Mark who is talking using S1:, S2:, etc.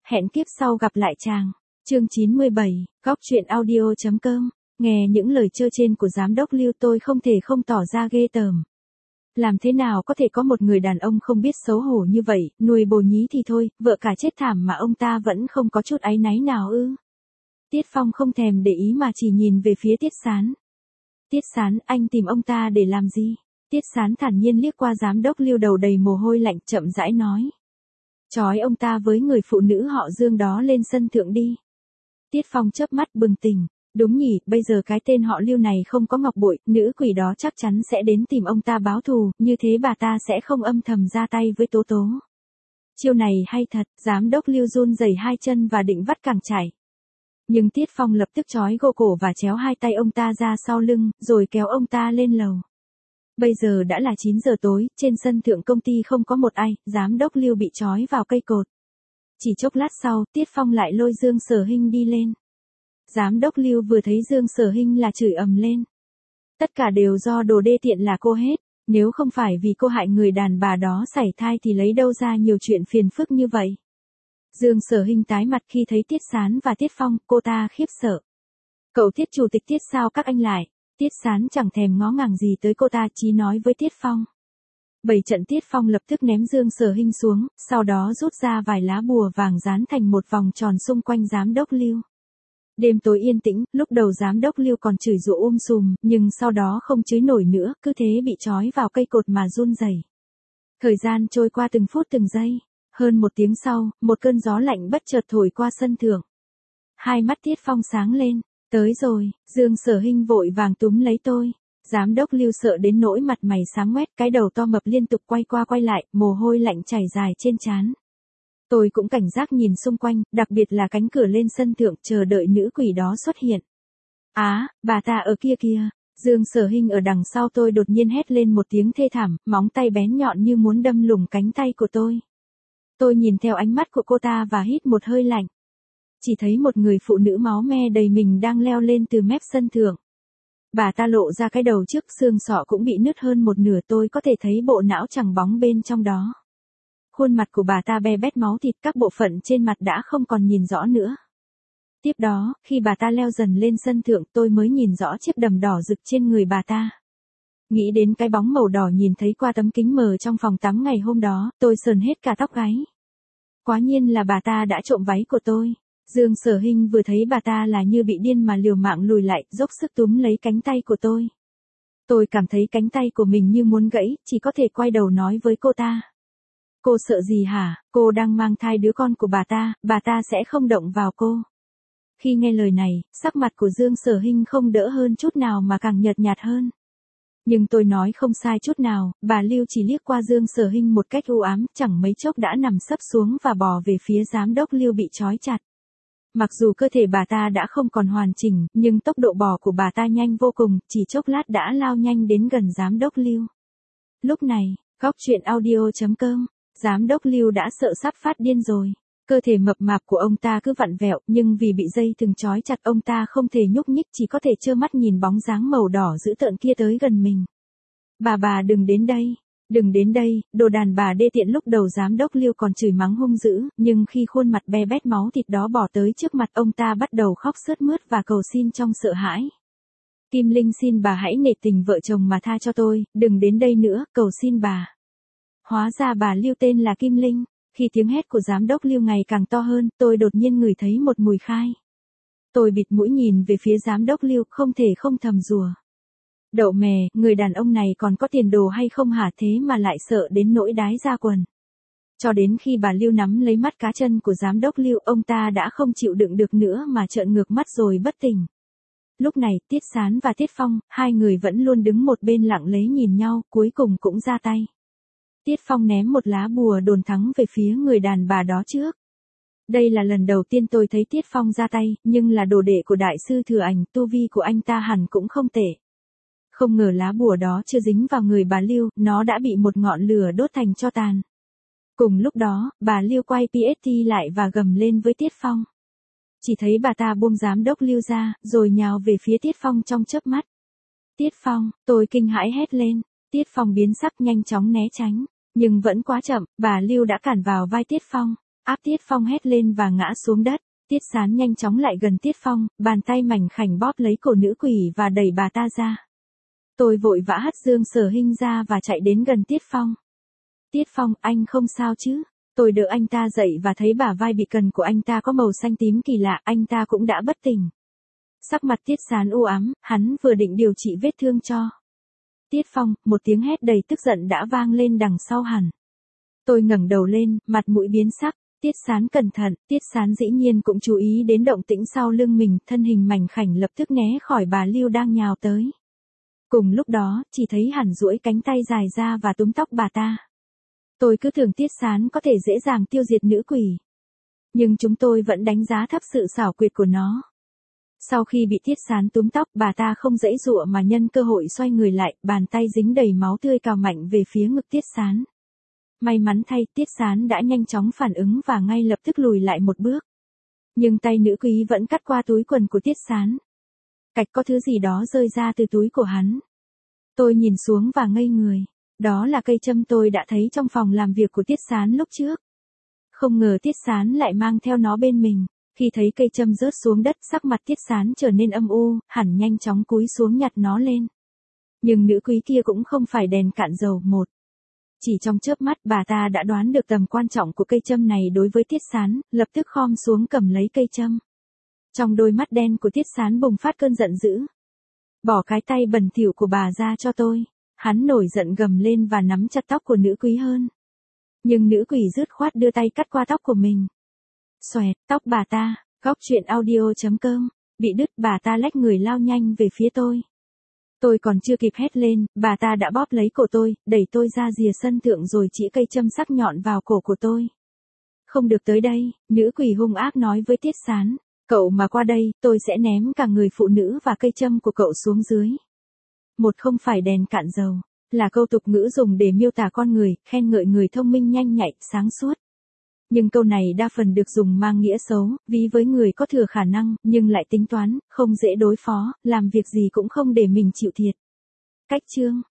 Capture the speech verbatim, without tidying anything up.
S1: Hẹn kiếp sau gặp lại chàng. Chương chín mươi bảy, góc truyện audio chấm com. Nghe những lời trơ trên của giám đốc Lưu tôi không thể không tỏ ra ghê tởm. Làm thế nào có thể có một người đàn ông không biết xấu hổ như vậy, nuôi bồ nhí thì thôi, vợ cả chết thảm mà ông ta vẫn không có chút áy náy nào ư. Tiết Phong không thèm để ý mà chỉ nhìn về phía Tiết Sán. Tiết Sán, anh tìm ông ta để làm gì? Tiết Sán thản nhiên liếc qua giám đốc Lưu đầu đầy mồ hôi lạnh, chậm rãi nói. Trói ông ta với người phụ nữ họ Dương đó lên sân thượng đi. Tiết Phong chớp mắt bừng tỉnh. Đúng nhỉ, bây giờ cái tên họ Lưu này không có ngọc bội, nữ quỷ đó chắc chắn sẽ đến tìm ông ta báo thù, như thế bà ta sẽ không âm thầm ra tay với Tố Tố. Chiêu này hay thật, giám đốc Lưu run rẩy hai chân và định vắt càng chạy. Nhưng Tiết Phong lập tức trói gô cổ và chéo hai tay ông ta ra sau lưng, rồi kéo ông ta lên lầu. Bây giờ đã là chín giờ tối, trên sân thượng công ty không có một ai, giám đốc Lưu bị trói vào cây cột. Chỉ chốc lát sau, Tiết Phong lại lôi Dương Sở Hinh đi lên. Giám đốc Lưu vừa thấy Dương Sở Hinh là chửi ầm lên. Tất cả đều do đồ đê tiện là cô hết, nếu không phải vì cô hại người đàn bà đó sảy thai thì lấy đâu ra nhiều chuyện phiền phức như vậy. Dương Sở Hinh tái mặt khi thấy Tiết Sán và Tiết Phong, cô ta khiếp sợ. Cậu Tiết chủ tịch Tiết sao các anh lại? Tiết Sán chẳng thèm ngó ngàng gì tới cô ta, chỉ nói với Tiết Phong. Bảy trận Tiết Phong lập tức ném Dương Sở Hinh xuống, sau đó rút ra vài lá bùa vàng dán thành một vòng tròn xung quanh giám đốc Lưu. Đêm tối yên tĩnh, lúc đầu giám đốc Lưu còn chửi rủa um sùm, nhưng sau đó không chửi nổi nữa, cứ thế bị trói vào cây cột mà run rẩy. Thời gian trôi qua từng phút từng giây. Hơn một tiếng sau, một cơn gió lạnh bất chợt thổi qua sân thượng. Hai mắt Tiết Phong sáng lên. Tới rồi, Dương Sở Hinh vội vàng túm lấy tôi. Giám đốc Lưu sợ đến nỗi mặt mày xám ngoét, cái đầu to mập liên tục quay qua quay lại, mồ hôi lạnh chảy dài trên trán. Tôi cũng cảnh giác nhìn xung quanh, đặc biệt là cánh cửa lên sân thượng, chờ đợi nữ quỷ đó xuất hiện. Á, à, bà ta ở kia kìa. Dương Sở Hinh ở đằng sau tôi đột nhiên hét lên một tiếng thê thảm, móng tay bén nhọn như muốn đâm lủng cánh tay của tôi. Tôi nhìn theo ánh mắt của cô ta và hít một hơi lạnh. Chỉ thấy một người phụ nữ máu me đầy mình đang leo lên từ mép sân thượng. Bà ta lộ ra cái đầu trước, xương sọ cũng bị nứt hơn một nửa, tôi có thể thấy bộ não trắng bóng bên trong đó. Khuôn mặt của bà ta be bét máu thịt, các bộ phận trên mặt đã không còn nhìn rõ nữa. Tiếp đó, khi bà ta leo dần lên sân thượng, tôi mới nhìn rõ chiếc đầm đỏ rực trên người bà ta. Nghĩ đến cái bóng màu đỏ nhìn thấy qua tấm kính mờ trong phòng tắm ngày hôm đó, tôi sờn hết cả tóc gáy. Quả nhiên là bà ta đã trộm váy của tôi. Dương Sở Hinh vừa thấy bà ta là như bị điên mà liều mạng lùi lại, dốc sức túm lấy cánh tay của tôi. Tôi cảm thấy cánh tay của mình như muốn gãy, chỉ có thể quay đầu nói với cô ta. Cô sợ gì hả? Cô đang mang thai đứa con của bà ta, bà ta sẽ không động vào cô. Khi nghe lời này, sắc mặt của Dương Sở Hinh không đỡ hơn chút nào mà càng nhợt nhạt hơn. Nhưng tôi nói không sai chút nào, bà Lưu chỉ liếc qua Dương Sở Hinh một cách u ám, chẳng mấy chốc đã nằm sấp xuống và bò về phía giám đốc Lưu bị trói chặt. Mặc dù cơ thể bà ta đã không còn hoàn chỉnh, nhưng tốc độ bò của bà ta nhanh vô cùng, chỉ chốc lát đã lao nhanh đến gần giám đốc Lưu. Lúc này, góc truyện audio chấm com, giám đốc Lưu đã sợ sắp phát điên rồi. Cơ thể mập mạp của ông ta cứ vặn vẹo, nhưng vì bị dây thừng trói chặt ông ta không thể nhúc nhích, chỉ có thể trơ mắt nhìn bóng dáng màu đỏ dữ tợn kia tới gần mình. Bà bà đừng đến đây, đừng đến đây, đồ đàn bà đê tiện. Lúc đầu giám đốc Lưu còn chửi mắng hung dữ, nhưng khi khuôn mặt be bét máu thịt đó bỏ tới trước mặt ông ta bắt đầu khóc sướt mướt và cầu xin trong sợ hãi. Kim Linh xin bà hãy nể tình vợ chồng mà tha cho tôi, đừng đến đây nữa, cầu xin bà. Hóa ra bà Lưu tên là Kim Linh. Khi tiếng hét của giám đốc Lưu ngày càng to hơn, tôi đột nhiên ngửi thấy một mùi khai. Tôi bịt mũi nhìn về phía giám đốc Lưu, không thể không thầm rủa. Đậu mè, người đàn ông này còn có tiền đồ hay không hả, thế mà lại sợ đến nỗi đái ra quần. Cho đến khi bà Lưu nắm lấy mắt cá chân của giám đốc Lưu, ông ta đã không chịu đựng được nữa mà trợn ngược mắt rồi bất tỉnh. Lúc này, Tiết Sán và Tiết Phong, hai người vẫn luôn đứng một bên lặng lẽ nhìn nhau, cuối cùng cũng ra tay. Tiết Phong ném một lá bùa đồn thắng về phía người đàn bà đó trước. Đây là lần đầu tiên tôi thấy Tiết Phong ra tay, nhưng là đồ đệ của đại sư Thừa Ảnh, tu vi của anh ta hẳn cũng không tệ. Không ngờ lá bùa đó chưa dính vào người bà Lưu, nó đã bị một ngọn lửa đốt thành tro tàn. Cùng lúc đó, bà Lưu quay pê ét tê lại và gầm lên với Tiết Phong. Chỉ thấy bà ta buông giám đốc Lưu ra, rồi nhào về phía Tiết Phong trong chớp mắt. Tiết Phong, tôi kinh hãi hét lên. Tiết Phong biến sắc nhanh chóng né tránh. Nhưng vẫn quá chậm, bà Lưu đã cản vào vai Tiết Phong. áp Tiết Phong hét lên và ngã xuống đất. Tiết Sán nhanh chóng lại gần Tiết Phong, bàn tay mảnh khảnh bóp lấy cổ nữ quỷ và đẩy bà ta ra. Tôi vội vã hất Dương Sở Hinh ra và chạy đến gần Tiết Phong. Tiết Phong, anh không sao chứ? Tôi đỡ anh ta dậy và thấy bả vai bị cần của anh ta có màu xanh tím kỳ lạ, anh ta cũng đã bất tỉnh. Sắc mặt Tiết Sán u ám, hắn vừa định điều trị vết thương cho Tiết Phong, một tiếng hét đầy tức giận đã vang lên đằng sau hắn. Tôi ngẩng đầu lên, mặt mũi biến sắc. Tiết Sán cẩn thận, Tiết Sán dĩ nhiên cũng chú ý đến động tĩnh sau lưng mình, thân hình mảnh khảnh lập tức né khỏi bà Lưu đang nhào tới. Cùng lúc đó, chỉ thấy hắn duỗi cánh tay dài ra và túm tóc bà ta. Tôi cứ tưởng Tiết Sán có thể dễ dàng tiêu diệt nữ quỷ. Nhưng chúng tôi vẫn đánh giá thấp sự xảo quyệt của nó. Sau khi bị Tiết Sán túm tóc, bà ta không giãy giụa mà nhân cơ hội xoay người lại, bàn tay dính đầy máu tươi cào mạnh về phía ngực Tiết Sán. May mắn thay, Tiết Sán đã nhanh chóng phản ứng và ngay lập tức lùi lại một bước. Nhưng tay nữ quý vẫn cắt qua túi quần của Tiết Sán. Cạch, có thứ gì đó rơi ra từ túi của hắn. Tôi nhìn xuống và ngây người. Đó là cây châm tôi đã thấy trong phòng làm việc của Tiết Sán lúc trước. Không ngờ Tiết Sán lại mang theo nó bên mình. Khi thấy cây châm rớt xuống đất, sắc mặt Tiết Sán trở nên âm u, hẳn nhanh chóng cúi xuống nhặt nó lên. Nhưng nữ quý kia cũng không phải đèn cạn dầu một. Chỉ trong chớp mắt, bà ta đã đoán được tầm quan trọng của cây châm này đối với Tiết Sán, lập tức khom xuống cầm lấy cây châm. Trong đôi mắt đen của Tiết Sán bùng phát cơn giận dữ. Bỏ cái tay bẩn thỉu của bà ra cho tôi. Hắn nổi giận gầm lên và nắm chặt tóc của nữ quý hơn. Nhưng nữ quỷ dứt khoát đưa tay cắt qua tóc của mình. Xoẹt, tóc bà ta, góc truyện audio chấm com, bị đứt, bà ta lách người lao nhanh về phía tôi. Tôi còn chưa kịp hét lên, bà ta đã bóp lấy cổ tôi, đẩy tôi ra rìa sân thượng rồi chỉ cây châm sắc nhọn vào cổ của tôi. Không được tới đây, nữ quỷ hung ác nói với Tiết Sán. Cậu mà qua đây, tôi sẽ ném cả người phụ nữ và cây châm của cậu xuống dưới. Một không phải đèn cạn dầu, là câu tục ngữ dùng để miêu tả con người, khen ngợi người thông minh nhanh nhạy, sáng suốt. Nhưng câu này đa phần được dùng mang nghĩa xấu, ví với người có thừa khả năng, nhưng lại tính toán, không dễ đối phó, làm việc gì cũng không để mình chịu thiệt. Cách chương